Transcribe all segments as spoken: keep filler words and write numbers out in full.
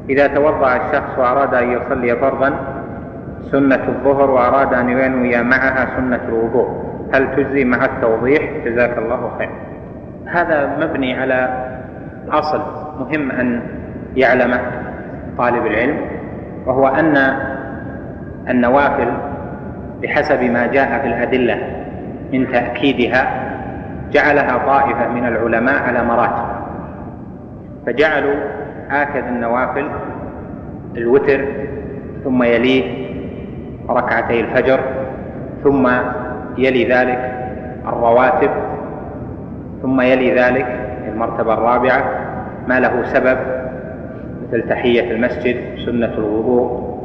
إذا توضأ الشخص وأراد أن يصلي فرضا سنة الظهر وأراد أن ينوي معها سنة الوضوء، هل تجزي مع التوضيح؟ جزاك الله خير. هذا مبني على أصل مهم أن يعلمه طالب العلم، وهو أن النوافل بحسب ما جاء في الأدلة من تأكيدها جعلها طائفة من العلماء على مراتب، فجعلوا آكد النوافل الوتر، ثم يليه ركعتي الفجر، ثم يلي ذلك الرواتب، ثم يلي ذلك المرتبة الرابعة ما له سبب مثل تحية المسجد، سنة الوضوء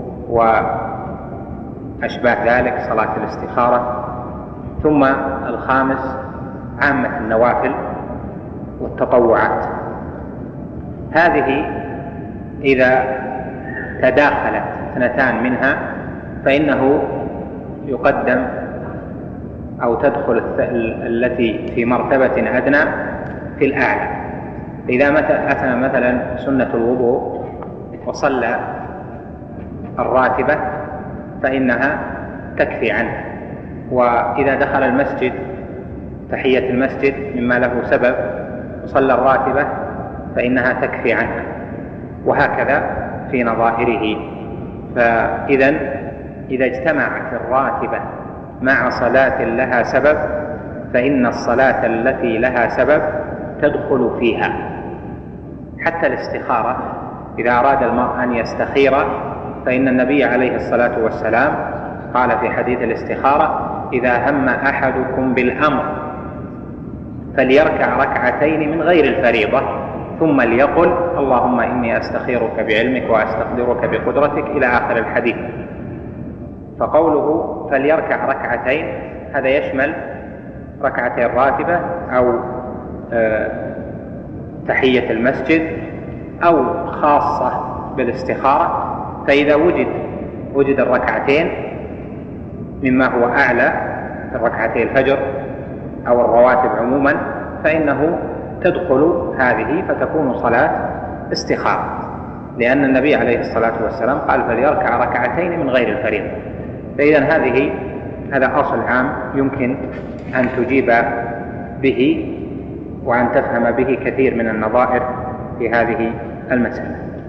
وأشباه ذلك، صلاة الاستخارة، ثم الخامس عامة النوافل والتطوعات. هذه إذا تداخلت اثنتان منها فإنه يقدم أو تدخل التي في مرتبة أدنى في الأعلى. إذا أتى مثلا سنة الوضوء وصلى الراتبة فإنها تكفي عنه، وإذا دخل المسجد تحية المسجد مما له سبب وصلى الراتبة فإنها تكفي عنه، وهكذا في نظائره. فإذا إذا اجتمعت الراتبة مع صلاة لها سبب فإن الصلاة التي لها سبب تدخل فيها. حتى الاستخارة إذا أراد المرء أن يستخير فإن النبي عليه الصلاة والسلام قال في حديث الاستخارة: إذا هم أحدكم بالأمر فليركع ركعتين من غير الفريضة ثم ليقل: اللهم إني أستخيرك بعلمك وأستقدرك بقدرتك، إلى آخر الحديث. فقوله فليركع ركعتين هذا يشمل ركعتي الراتبة أو آه تحية المسجد، أو خاصة بالاستخارة. فإذا وجد وجد الركعتين مما هو أعلى ركعتي الفجر أو الرواتب عموما فإنه تدخل هذه فتكون صلاة استخارة، لأن النبي عليه الصلاة والسلام قال: فليركع ركعتين من غير الفريضة. فإذا هذه هذا أصل عام يمكن أن تجيب به وأن تفهم به كثير من النظائر في هذه المسألة.